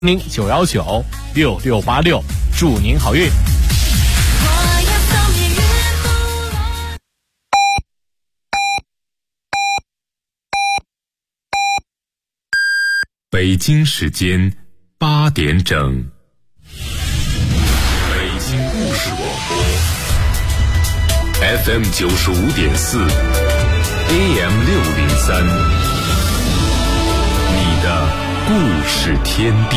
您9196686，祝您好运。 北京时间8点整，北京故事广播 FM 95.4 AM 603，你的故事天地。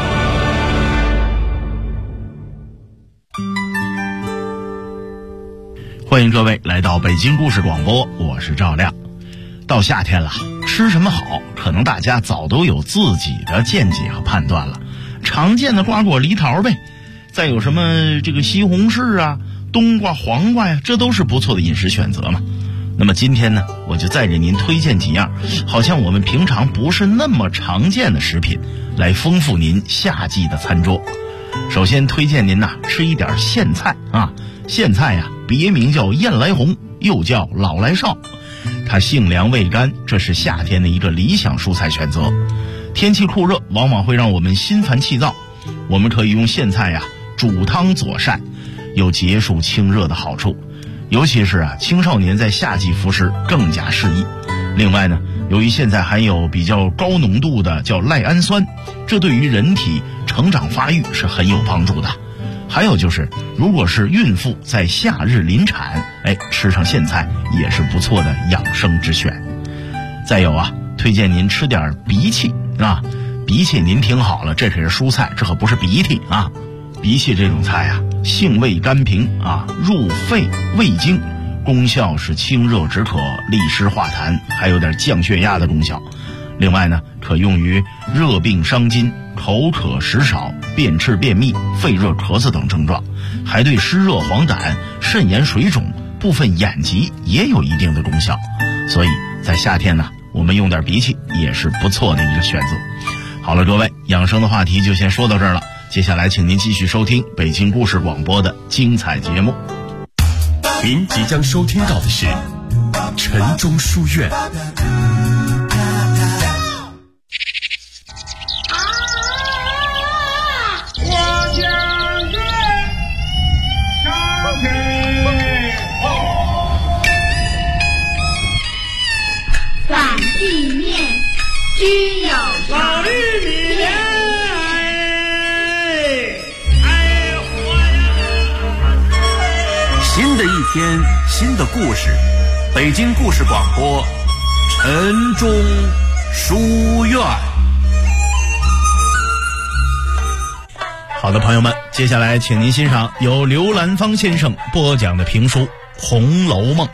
欢迎各位来到北京故事广播，我是赵亮。到夏天了，吃什么好，可能大家早都有自己的见解和判断了。常见的瓜果梨桃呗，再有什么这个西红柿啊、冬瓜、黄瓜呀，这都是不错的饮食选择嘛。那么今天呢，我就再给您推荐几样好像我们平常不是那么常见的食品，来丰富您夏季的餐桌。首先推荐您吃一点苋菜啊。苋菜呀，别名叫燕来红，又叫老来少，它性凉味甘，这是夏天的一个理想蔬菜选择。天气酷热，往往会让我们心烦气躁，我们可以用苋菜煮汤佐膳，有解暑清热的好处。尤其是青少年在夏季服食更加适宜。另外呢，由于苋菜含有比较高浓度的叫赖氨酸，这对于人体成长发育是很有帮助的。还有就是，如果是孕妇在夏日临产，吃上苋菜也是不错的养生之选。再有推荐您吃点荸荠荸荠您听好了，这可是蔬菜，这可不是鼻涕啊。荸荠这种菜性味甘平入肺胃经，功效是清热止渴、利湿化痰，还有点降血压的功效。另外呢，可用于热病伤津、口渴食少、便赤便秘、肺热咳嗽等症状，还对湿热黄疸、肾炎水肿、部分眼疾也有一定的功效。所以在夏天呢，我们用点荸荠也是不错的一个选择。好了，各位，养生的话题就先说到这儿了。接下来请您继续收听北京故事广播的精彩节目。 您即将收听到的是晨钟书院。 只有老玉米莲， 新的一天，新的故事，北京故事广播，晨钟书院。 好的，朋友们，接下来请您欣赏由刘兰芳先生播讲的评书《红楼梦》。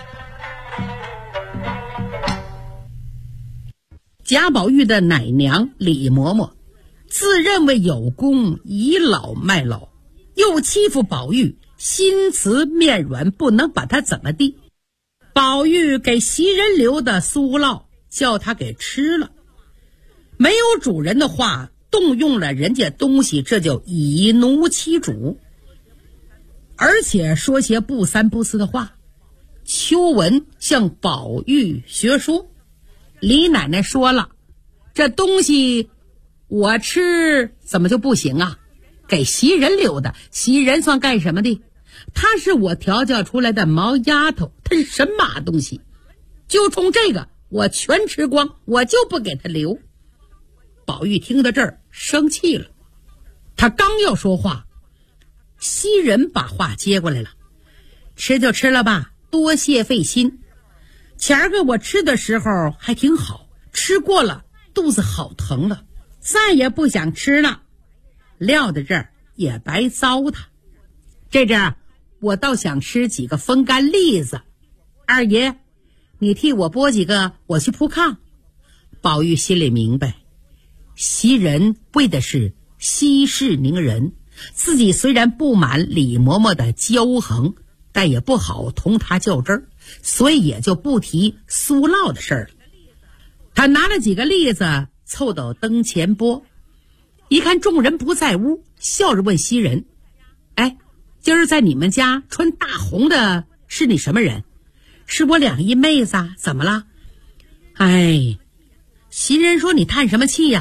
贾宝玉的奶娘李嬷嬷自认为有功，倚老卖老，又欺负宝玉心慈面软，不能把他怎么地。宝玉给袭人留的酥酪叫他给吃了，没有主人的话，动用了人家东西，这就以奴欺主，而且说些不三不四的话。秋文向宝玉学说，李奶奶说了，这东西我吃怎么就不行啊？给袭人留的，袭人算干什么的？她是我调教出来的毛丫头，她是神马东西，就冲这个我全吃光，我就不给她留。宝玉听到这儿生气了，他刚要说话，袭人把话接过来了，吃就吃了吧，多谢费心。前儿个我吃的时候还挺好，吃过了肚子好疼了，再也不想吃了，撂在这儿也白糟蹋。这阵我倒想吃几个风干栗子，二爷你替我剥几个，我去铺炕。宝玉心里明白，袭人为的是息事宁人，自己虽然不满李嬷嬷的骄横，但也不好同他较真儿，所以也就不提酥酪的事儿了。他拿了几个栗子凑到灯前剥，一看众人不在屋，笑着问袭人：今儿在你们家穿大红的是你什么人？是我两姨妹子怎么了？袭人说：你叹什么气呀？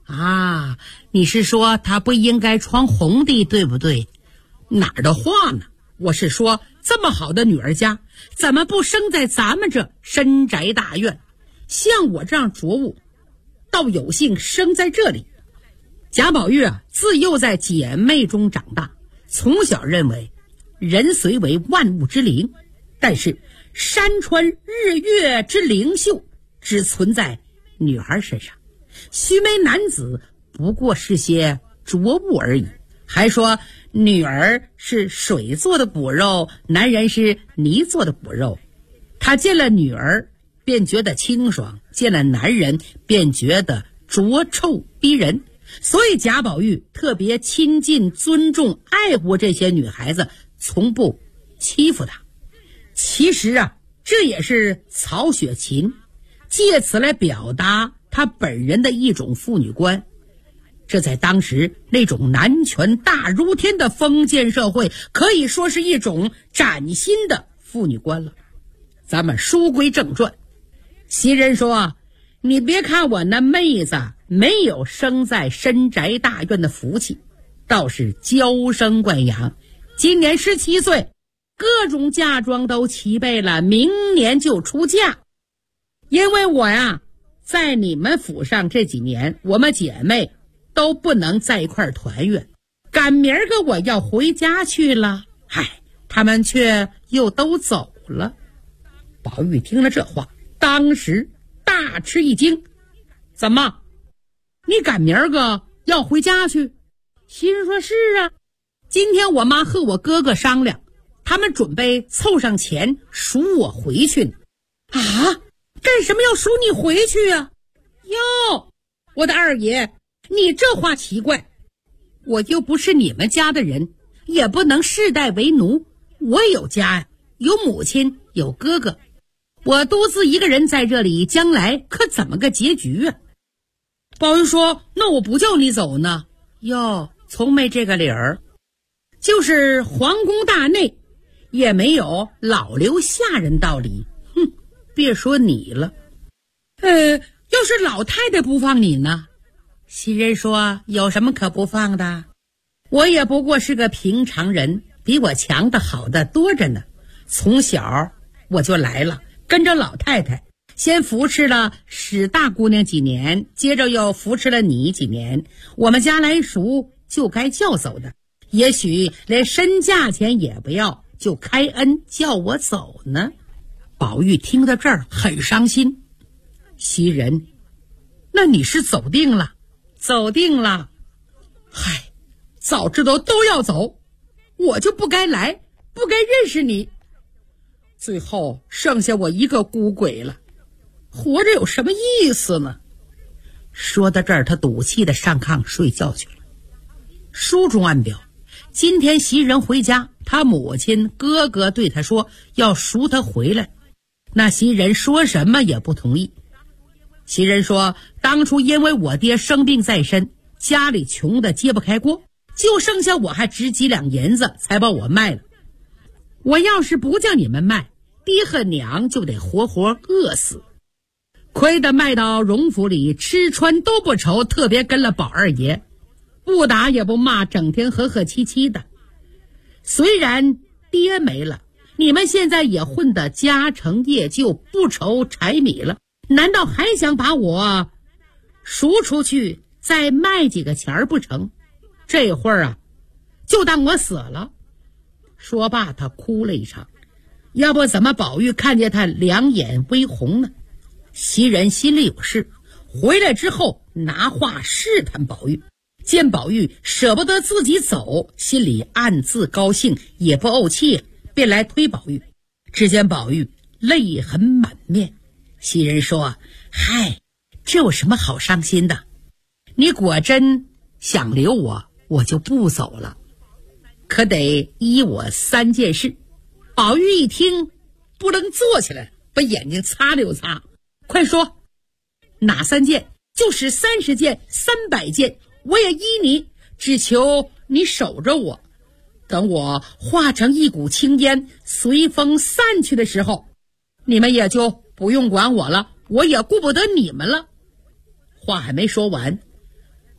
啊，你是说他不应该闯红的，对不对？哪儿的话呢？我是说，这么好的女儿家，怎么不生在咱们这深宅大院？像我这样浊物，倒有幸生在这里。贾宝玉啊，自幼在姐妹中长大，从小认为人虽为万物之灵，但是山川日月之灵秀只存在女儿身上，须眉男子不过是些浊物而已。还说女儿是水做的骨肉，男人是泥做的骨肉。他见了女儿便觉得清爽，见了男人便觉得浊臭逼人。所以贾宝玉特别亲近、尊重、爱护这些女孩子，从不欺负她。其实啊，这也是曹雪芹借此来表达他本人的一种妇女观。这在当时那种男权大如天的封建社会，可以说是一种崭新的妇女观了。咱们书归正传，袭人说，你别看我那妹子没有生在深宅大院的福气，倒是娇生惯养，今年17岁，各种嫁妆都齐备了，明年就出嫁。因为我呀，在你们府上这几年，我们姐妹都不能在一块团圆，赶明儿个我要回家去了，嗨，他们却又都走了。宝玉听了这话，当时大吃一惊，怎么，你赶明儿个要回家去？袭人说，是啊，今天我妈和我哥哥商量，他们准备凑上钱赎我回去呢。啊，干什么要赎你回去啊？哟，我的二爷，你这话奇怪，我又不是你们家的人，也不能世代为奴，我有家呀，有母亲，有哥哥，我独自一个人在这里，将来可怎么个结局啊？宝玉说，那我不叫你走呢。哟，从没这个理儿，就是皇宫大内也没有老留下人道理。哼，别说你了，要是老太太不放你呢？袭人说，有什么可不放的？我也不过是个平常人，比我强的好的多着呢。从小我就来了，跟着老太太，先扶持了史大姑娘几年，接着又扶持了你几年，我们家来赎就该叫走的，也许连身价钱也不要，就开恩叫我走呢。宝玉听到这儿很伤心。袭人，那你是走定了？走定了。嗨，早知道都要走，我就不该来，不该认识你，最后剩下我一个孤鬼了，活着有什么意思呢？说到这儿，他赌气的上炕睡觉去了。书中暗表，今天袭人回家，他母亲哥哥对他说要赎他回来，那袭人说什么也不同意。袭人说，当初因为我爹生病在身，家里穷的揭不开锅，就剩下我还值几两银子才把我卖了。我要是不叫你们卖，爹和娘就得活活饿死。亏得卖到荣府里，吃穿都不愁，特别跟了宝二爷，不打也不骂，整天和和气气的。虽然爹没了，你们现在也混得家成业就，不愁柴米了，难道还想把我赎出去再卖几个钱不成？这会儿啊，就当我死了。说罢他哭了一场，要不怎么宝玉看见他两眼微红呢？袭人心里有事，回来之后拿话试探宝玉，见宝玉舍不得自己走，心里暗自高兴，也不怄气，便来推宝玉。只见宝玉泪痕满面。袭人说，嗨，这有什么好伤心的？你果真想留我，我就不走了，可得依我3件事。宝玉一听不能坐起来，把眼睛擦了又擦，快说，哪3件？就是30件、300件，我也依你，只求你守着我，等我化成一股青烟，随风散去的时候，你们也就不用管我了，我也顾不得你们了。话还没说完，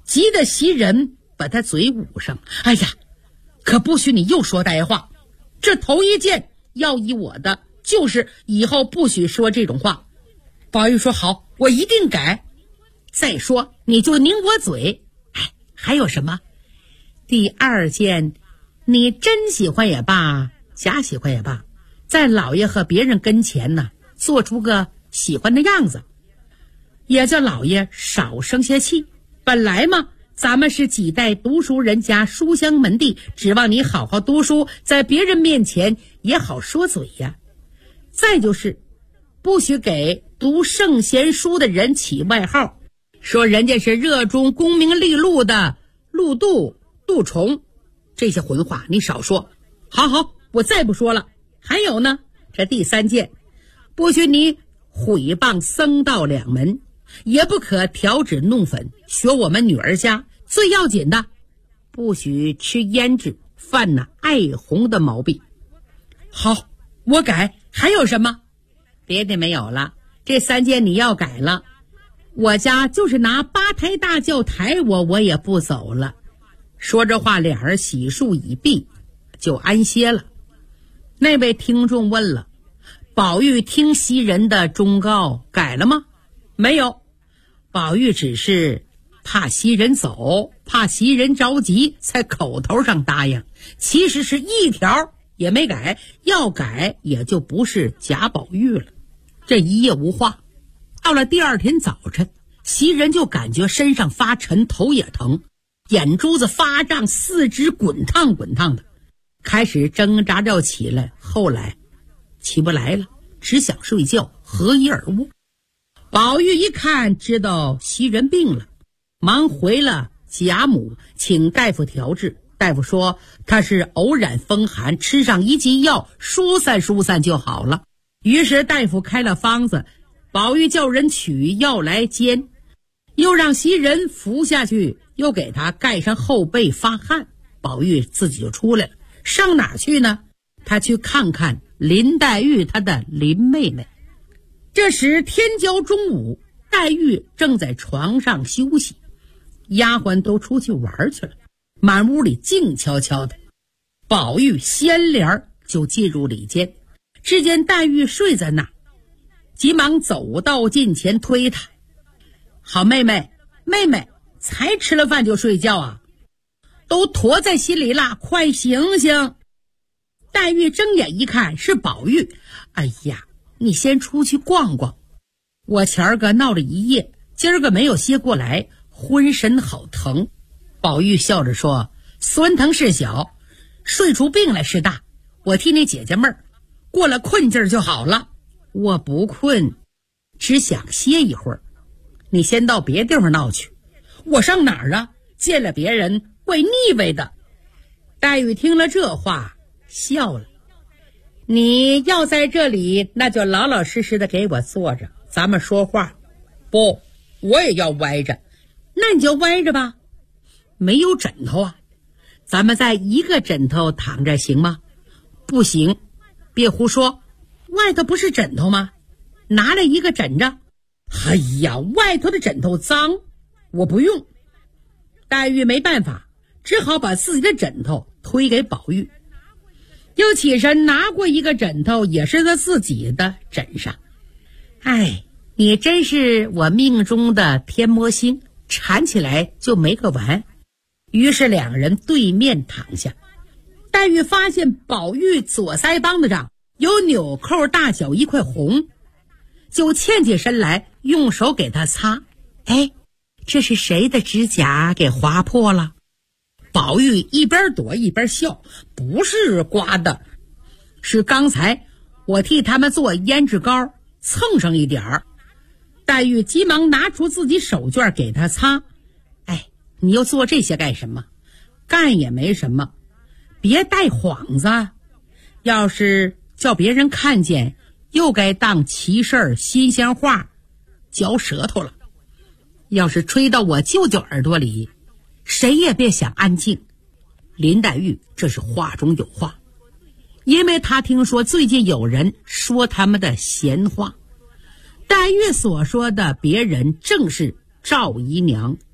急得袭人把他嘴捂上。哎呀，可不许你又说呆话，这头一件要依我的，就是以后不许说这种话。宝玉说好，我一定改。再说你就拧我嘴。哎，还有什么？第二件，你真喜欢也罢，假喜欢也罢，在老爷和别人跟前呢，做出个喜欢的样子，也叫老爷少生些气。本来嘛，咱们是几代读书人家，书香门第，指望你好好读书，在别人面前也好说嘴呀。再就是不许给读圣贤书的人起外号，说人家是热衷功名利禄的陆杜、杜重，这些混话你少说。好好，我再不说了。还有呢，这第三件，不许你毁谤僧道两门，也不可调脂弄粉，学我们女儿家。最要紧的，不许吃胭脂，犯那爱红的毛病。好，我改。还有什么？别的没有了，这三件你要改了，我家就是拿八抬大轿抬我也不走了。说这话，俩人洗漱已毕，就安歇了。那位听众问了，宝玉听袭人的忠告改了吗？没有，宝玉只是怕袭人走，怕袭人着急，才口头上答应，其实是一条也没改，要改也就不是贾宝玉了。这一夜无话，到了第二天早晨，袭人就感觉身上发沉，头也疼，眼珠子发胀，四肢滚烫滚烫的，开始挣扎着起来，后来起不来了，只想睡觉，合衣而卧。宝玉一看知道袭人病了，忙回了贾母，请大夫调治。大夫说他是偶然风寒，吃上一剂药疏散疏散就好了。于是大夫开了方子，宝玉叫人取药来煎，又让袭人服下去，又给他盖上后背发汗。宝玉自己就出来了，上哪去呢？他去看看林黛玉，他的林妹妹。这时天交中午，黛玉正在床上休息，丫鬟都出去玩去了，满屋里静悄悄的。宝玉掀帘就进入里间，只见黛玉睡在那儿，急忙走到近前推她：好妹妹，妹妹才吃了饭就睡觉啊，都驮在心里了，快醒醒。黛玉睁眼一看是宝玉，哎呀，你先出去逛逛，我前儿个闹了一夜，今儿个没有歇过来，浑身好疼。宝玉笑着说，酸疼是小，睡出病来是大，我替你解解闷儿，过了困劲儿就好了。我不困，只想歇一会儿，你先到别地方闹去。我上哪儿啊？见了别人会腻味的。黛玉听了这话笑了，你要在这里，那就老老实实的给我坐着，咱们说话。不，我也要歪着。那你就歪着吧。没有枕头啊，咱们在一个枕头躺着行吗？不行，别胡说，外头不是枕头吗？拿来一个枕着。哎呀，外头的枕头脏，我不用。黛玉没办法，只好把自己的枕头推给宝玉，又起身拿过一个枕头，也是他自己的枕上。哎，你真是我命中的天魔星，缠起来就没个完。于是两人对面躺下，黛玉发现宝玉左腮帮子上有纽扣大小一块红，就欠起身来用手给他擦。哎，这是谁的指甲给划破了？宝玉一边躲一边笑，不是刮的，是刚才我替他们做胭脂膏蹭上一点儿。黛玉急忙拿出自己手绢给他擦。哎，你又做这些干什么？干也没什么，别带幌子，要是叫别人看见，又该当奇事儿新鲜话嚼舌头了。要是吹到我舅舅耳朵里，谁也别想安静。林黛玉这是话中有话，因为她听说最近有人说他们的闲话。黛玉所说的别人正是赵姨娘，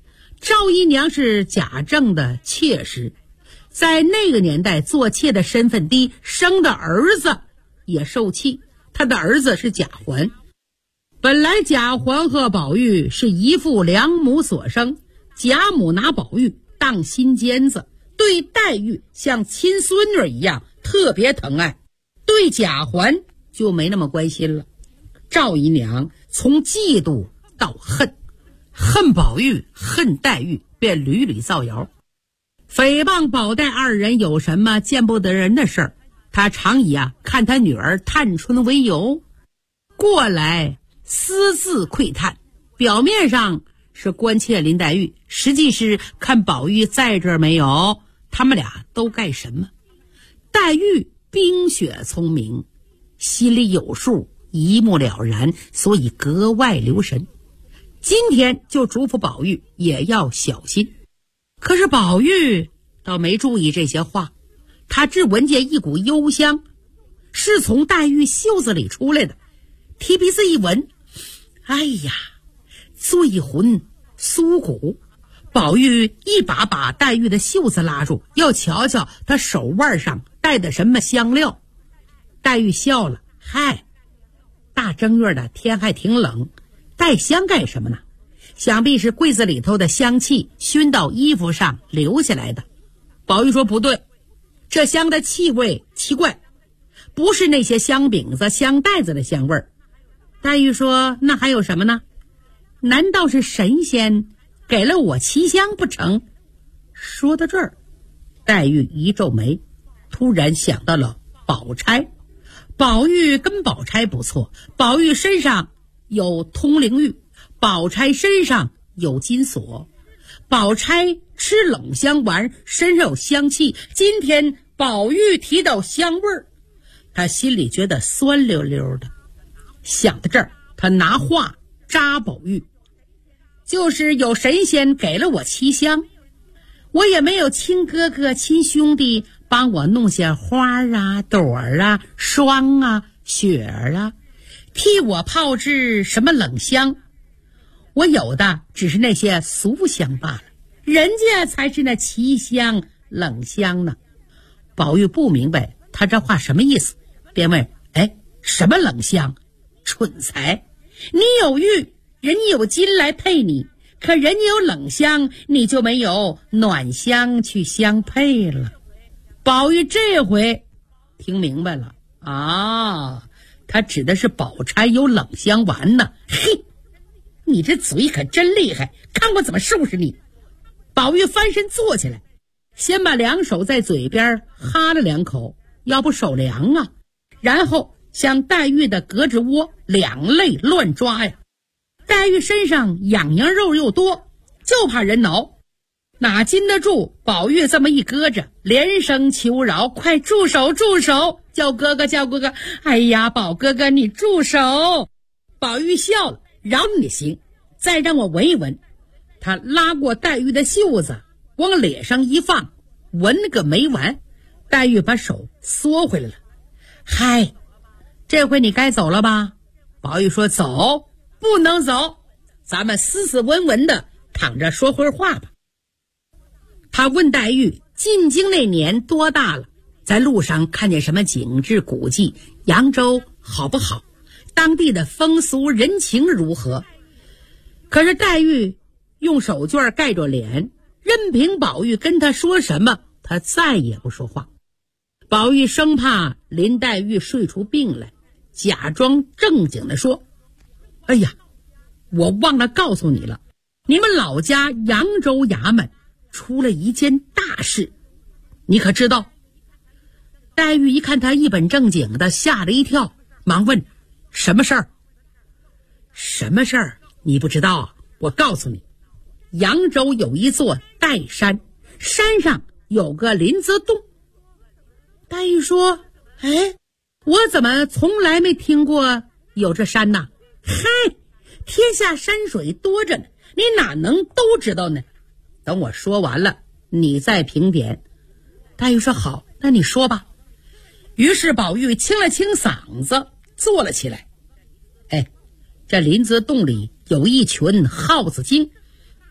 赵姨娘是贾政的妾室，在那个年代做妾的身份低，生的儿子也受气。他的儿子是贾环，本来贾环和宝玉是一父两母所生，贾母拿宝玉当心尖子，对黛玉像亲孙女一样特别疼爱，对贾环就没那么关心了。赵姨娘从嫉妒到恨，恨宝玉恨黛玉，便屡屡造谣，诽谤宝黛二人有什么见不得人的事儿。他常以看他女儿探春为由，过来私自窥探，表面上是关切林黛玉，实际是看宝玉在这儿没有，他们俩都干什么。黛玉冰雪聪明，心里有数，一目了然，所以格外留神。今天就嘱咐宝玉也要小心。可是宝玉倒没注意这些话，他只闻见一股幽香是从黛玉袖子里出来的，提鼻子一闻，哎呀，醉魂酥骨。宝玉一把把黛玉的袖子拉住，要瞧瞧她手腕上带的什么香料。黛玉笑了，嗨，大正月的天还挺冷，带香干什么呢？想必是柜子里头的香气熏到衣服上留下来的。宝玉说不对，这香的气味奇怪，不是那些香饼子香袋子的香味儿。黛玉说那还有什么呢？难道是神仙给了我奇香不成？说到这儿，黛玉一皱眉，突然想到了宝钗。宝玉跟宝钗不错，宝玉身上有通灵玉，宝钗身上有金锁。宝钗吃冷香丸，身上有香气，今天宝玉提到香味儿，他心里觉得酸溜溜的。想到这儿，他拿话扎宝玉，就是有神仙给了我奇香，我也没有亲哥哥亲兄弟帮我弄些花啊朵啊霜啊雪啊，替我炮制什么冷香，我有的只是那些俗香罢了，人家才是那奇香冷香呢。宝玉不明白他这话什么意思，便问，什么冷香？蠢材，你有玉，人家有金来配你，可人家有冷香，你就没有暖香去相配了。宝玉这回听明白了啊，他指的是宝钗有冷香丸呢。嘿，你这嘴可真厉害，看我怎么收拾你。宝玉翻身坐起来，先把两手在嘴边哈了两口，要不手凉啊，然后向黛玉的胳肢窝两肋乱抓呀。黛玉身上痒痒肉又多，就怕人挠，哪禁得住宝玉这么一搁着，连声求饶，快住手住手，叫哥哥叫哥哥，哎呀，宝哥哥你住手。宝玉笑了，饶你行，再让我闻一闻。他拉过黛玉的袖子往脸上一放，闻个没完。黛玉把手缩回来了。嗨，这回你该走了吧？宝玉说走不能走，咱们斯斯文文的躺着说会儿话吧。他问黛玉进京那年多大了，在路上看见什么景致古迹，扬州好不好，当地的风俗人情如何。可是黛玉用手绢盖着脸，任凭宝玉跟他说什么，他再也不说话。宝玉生怕林黛玉睡出病来，假装正经地说，哎呀，我忘了告诉你了，你们老家扬州衙门出了一件大事，你可知道？黛玉一看他一本正经的，吓了一跳，忙问，什么事儿？什么事儿你不知道啊？我告诉你，扬州有一座岱山，山上有个林子洞。黛玉说，我怎么从来没听过有这山呢？嗨，天下山水多着呢，你哪能都知道呢？等我说完了，你再评点。黛玉说好，那你说吧。于是宝玉清了清嗓子，坐了起来。这林子洞里有一群耗子精，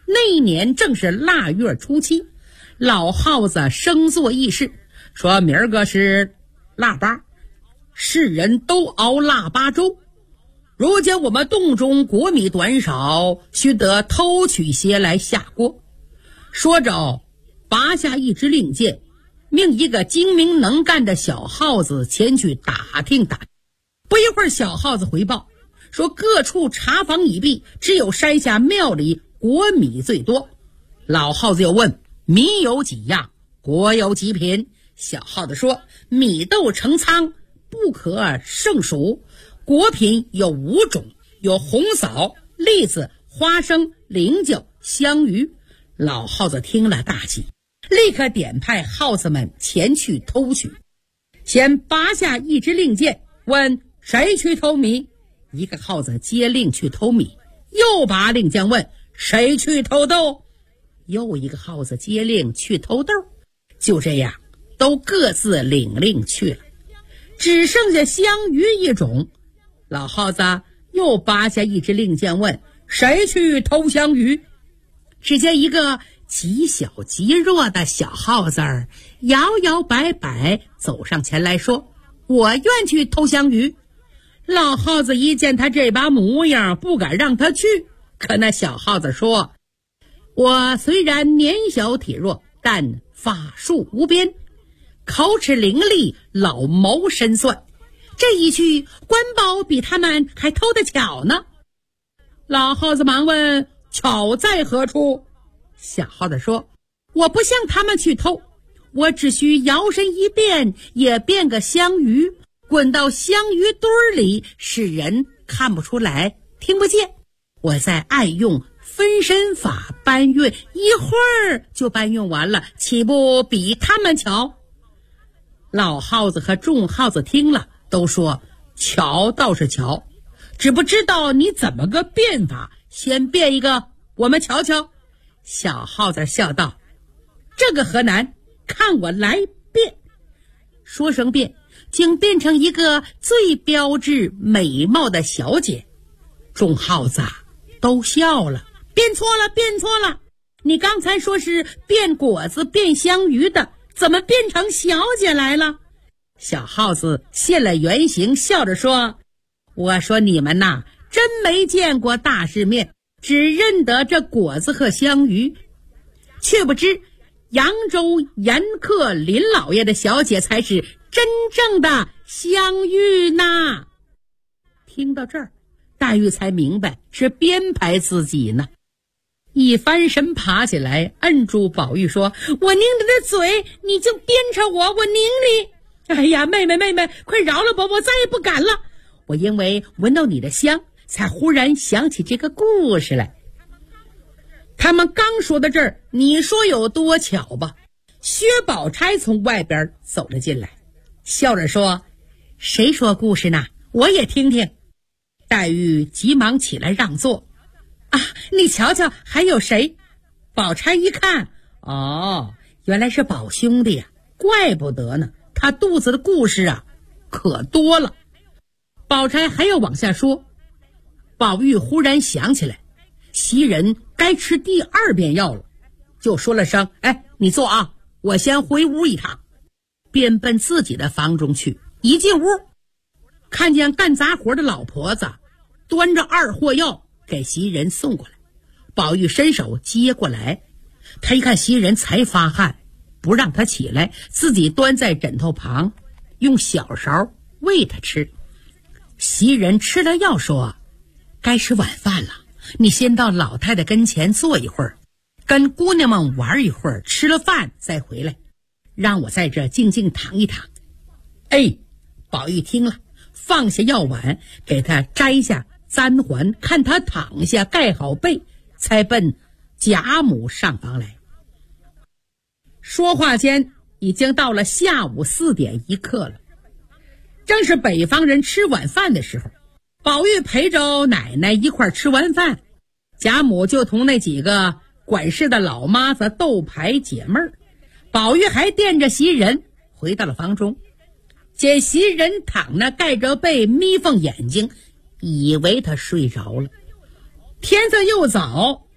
那一年正是腊月初七，老耗子生做议事，说明儿个是腊八，世人都熬腊八粥。如今我们洞中国米短少，须得偷取些来下锅。说着拔下一支令箭，命一个精明能干的小耗子前去打听。不一会儿，小耗子回报说各处查访已毕，只有山下庙里国米最多。老耗子又问米有几样，国有几品。小耗子说米豆成仓，不可胜数。果品有5种，有红枣、栗子、花生、菱角、香芋。老耗子听了大喜，立刻点派耗子们前去偷取。先拔下一支令箭，问谁去偷米。一个耗子接令去偷米，又拔令箭问谁去偷豆。又一个耗子接令去偷豆。就这样都各自领令去了，只剩下香芋一种。老耗子又拔下一支令箭问谁去偷香芋。只见一个极小极弱的小耗子儿摇摇摆摆走上前来说我愿去偷香芋。老耗子一见他这把模样，不敢让他去，可那小耗子说我虽然年小体弱，但法术无边，口齿伶俐，老谋深算，这一去官宝比他们还偷得巧呢。老耗子忙问巧在何处。小耗子说我不向他们去偷，我只需摇身一变，也变个香芋，滚到香芋堆里，使人看不出来，听不见。我再暗用分身法搬运，一会儿就搬运完了，岂不比他们巧？老耗子和众耗子听了都说巧倒是巧，只不知道你怎么个变法，先变一个我们瞧瞧。小耗子笑道这个何难，看我来变。说声变，竟变成一个最标致美貌的小姐。众耗子都笑了，变错了，你刚才说是变果子变香芋的，怎么变成小姐来了？小耗子现了原形，笑着说我说你们呐，真没见过大世面，只认得这果子和香芋，却不知扬州严客林老爷的小姐才是真正的香芋呐。听到这儿，黛玉才明白是编排自己呢，一翻身爬起来摁住宝玉说我拧你的嘴，你竟鞭笞我拧你。哎呀，妹妹快饶了我再也不敢了，我因为闻到你的香，才忽然想起这个故事来。他们刚说到这儿，你说有多巧吧？薛宝钗从外边走了进来，笑着说谁说故事呢？我也听听。黛玉急忙起来让座啊，你瞧瞧还有谁？宝钗一看，哦，原来是宝兄弟呀，怪不得呢，他肚子的故事啊可多了。宝钗还要往下说，宝玉忽然想起来袭人该吃第2遍药了，就说了声哎，你坐啊，我先回屋一趟，便奔自己的房中去。一进屋，看见干杂活的老婆子端着2货药给袭人送过来，宝玉伸手接过来，他一看袭人才发汗，不让他起来，自己端在枕头旁，用小勺喂他吃。袭人吃了药说该吃晚饭了，你先到老太太跟前坐一会儿，跟姑娘们玩一会儿，吃了饭再回来，让我在这静静躺一躺。哎，宝玉听了，放下药碗，给他摘下簪环，看他躺下盖好被，才奔贾母上房来。说话间已经到了下午4点1刻了，正是北方人吃晚饭的时候。宝玉陪着奶奶一块吃完饭，贾母就同那几个管事的老妈子斗牌解闷儿。宝玉还惦着袭人，回到了房中，见袭人躺那盖着被眯缝眼睛，以为他睡着了。天色又早，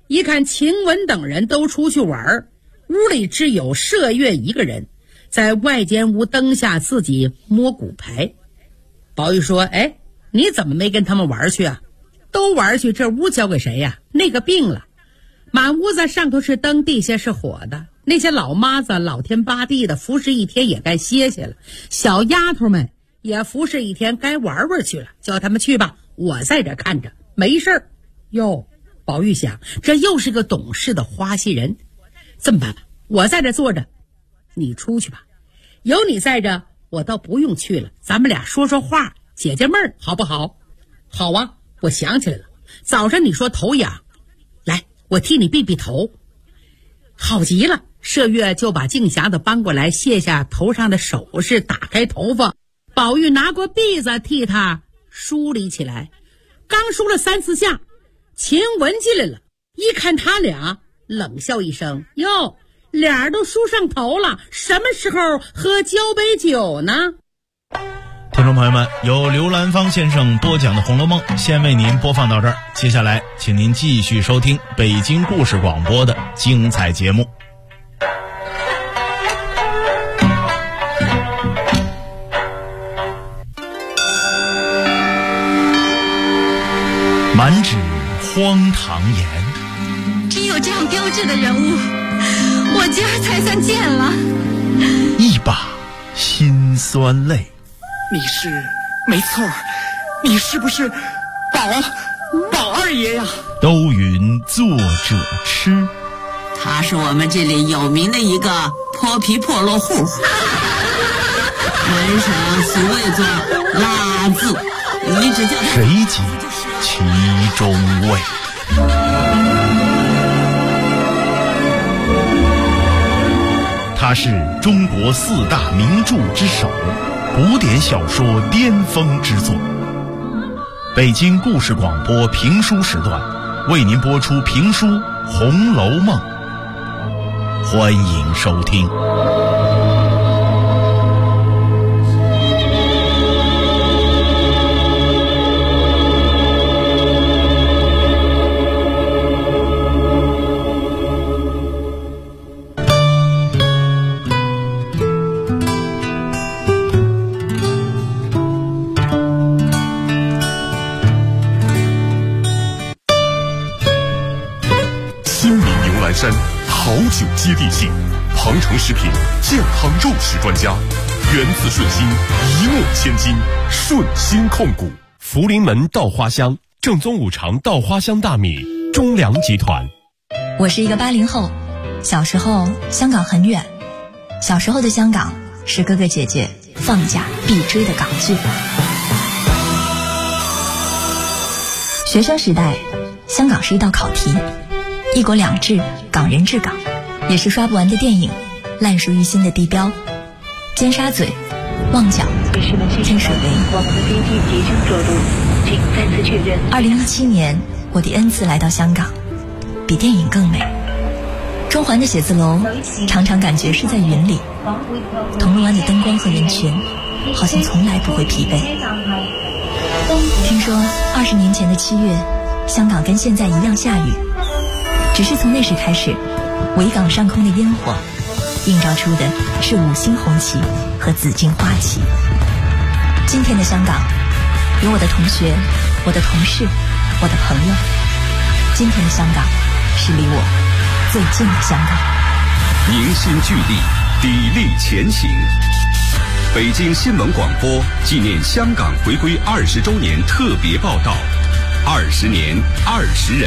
一看晴雯等人都出去玩，屋里只有麝月一个人，在外间屋灯下自己摸骨牌。宝玉说：哎，你怎么没跟他们玩去啊？都玩去，这屋交给谁呀？那个病了，满屋子上头是灯，地下是火的，那些老妈子老天八地的服侍一天也该歇歇了，小丫头们也服侍一天该玩玩去了，叫他们去吧，我在这看着没事儿。哟，宝玉想，这又是个懂事的花心人。这么办吧，我在这坐着，你出去吧，有你在这我倒不用去了，咱们俩说说话，解解闷儿，好不好？好啊，我想起来了，早上你说头痒，来，我替你避避头。好极了，麝月就把镜匣子搬过来，卸下头上的首饰，打开头发，宝玉拿过篦子替他梳理起来。刚梳了3、4下，晴雯进来了，一看他俩，冷笑一声：哟，俩都梳上头了，什么时候喝交杯酒呢？ 听众朋友们，由刘兰芳先生播讲的《红楼梦》先为您播放到这儿，接下来请您继续收听北京故事广播的精彩节目。满纸荒唐言， 只有这样标致的人物，我今儿才算见了。 一把辛酸泪。 你是没错，你是不是宝二爷呀？ 都云作者痴， 他是我们这里有名的一个泼皮破落户，门上俗谓作拉字，你只叫谁及其中味？他是中国4大名著之首，古典小说巅峰之作。北京故事广播评书时段为您播出评书《红楼梦》，欢迎收听。 山好酒接地气，庞城食品健康肉食专家，源自顺心，一诺千金，顺心控股。福临门稻花香，正宗五常稻花香大米，中粮集团。 我是一个80后，小时候香港很远，小时候的香港是哥哥姐姐放假必追的港剧。学生时代，香港是一道考题，一国两制，港人治港，也是刷不完的电影，烂熟于心的地标，尖沙咀、旺角、天水围。我们的飞机即将着陆，请再次确认。2017年，我第N次来到香港，比电影更美。中环的写字楼常常感觉是在云里，铜锣湾的灯光和人群好像从来不会疲惫。听说20年前的7月，香港跟现在一样下雨，只是从那时开始，维港上空的烟火映照出的是5星红旗和紫荆花旗。今天的香港，有我的同学，我的同事，我的朋友。今天的香港是离我最近的香港。 凝心聚力，砥砺前行。北京新闻广播纪念香港回归20周年特别报道，20年20人。